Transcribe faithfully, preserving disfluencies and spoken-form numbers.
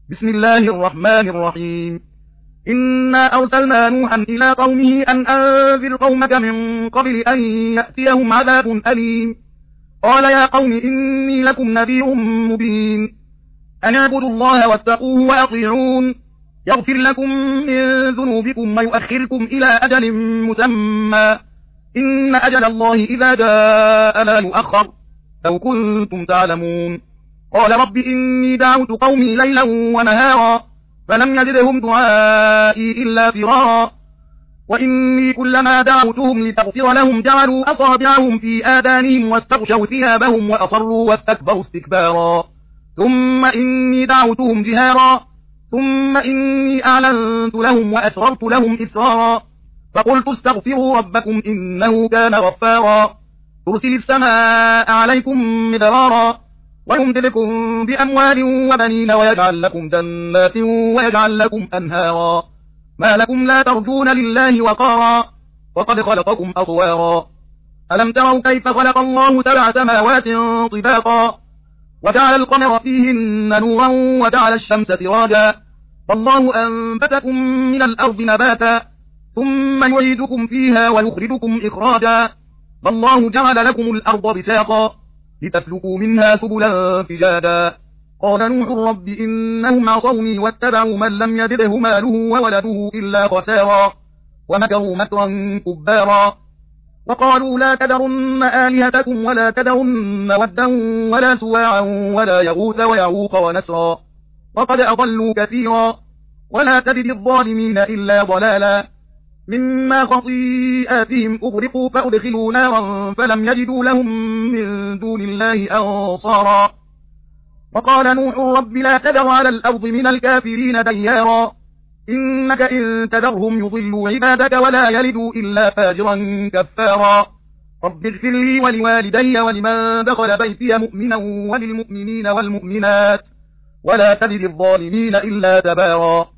بسم الله الرحمن الرحيم. إنا أرسلنا نوحا إلى قومه أن أنذر قومك من قبل أن يأتيهم عذاب أليم. قال يا قوم إني لكم نذير مبين أن اعبدوا الله واتقوه وأطيعون يغفر لكم من ذنوبكم ويؤخركم إلى أجل مسمى إن أجل الله إذا جاء لا يؤخر لو كنتم تعلمون. قال رب إني دعوت قومي ليلا ونهارا فلم يزدهم دعائي إلا فرارا وإني كلما دعوتهم لتغفر لهم جعلوا أصابعهم في آذانهم واستغشوا ثيابهم وأصروا واستكبروا استكبارا ثم إني دعوتهم جهارا ثم إني أعلنت لهم وأسررت لهم إسرارا فقلت استغفروا ربكم إنه كان غفارا ترسل السماء عليكم مدرارا ويمددكم بأموال وبنين ويجعل لكم جنات ويجعل لكم أنهارا ما لكم لا ترجون لله وقارا وقد خلقكم أطوارا ألم تروا كيف خلق الله سبع سماوات طباقا وجعل القمر فيهن نورا وجعل الشمس سراجا والله أنبتكم من الأرض نباتا ثم يعيدكم فيها ويخرجكم إخراجا والله جعل لكم الأرض بساطا لتسلكوا منها سبلا فجاجا قال نوح رب إنهم عصوني واتبعوا من لم يزده ماله وولده إلا خسارا ومكروا مكرا كبارا وقالوا لا تذرن آلهتكم ولا تذرن ودا ولا سواعا ولا يغوث ويعوق ونسرا وقد أضلوا كثيرا ولا تزد الظالمين إلا ضلالا مما خطيئاتهم أغرقوا فأدخلوا نارا فلم يجدوا لهم من دون الله أنصارا وقال نوح رب لا تذر على الأرض من الكافرين ديارا إنك إن تذرهم يضلوا عبادك ولا يلدوا إلا فاجرا كفارا رب اغفر لي ولوالدي ولمن دخل بيتي مؤمنا وللمؤمنين والمؤمنات ولا تزد الظالمين إلا تبارا.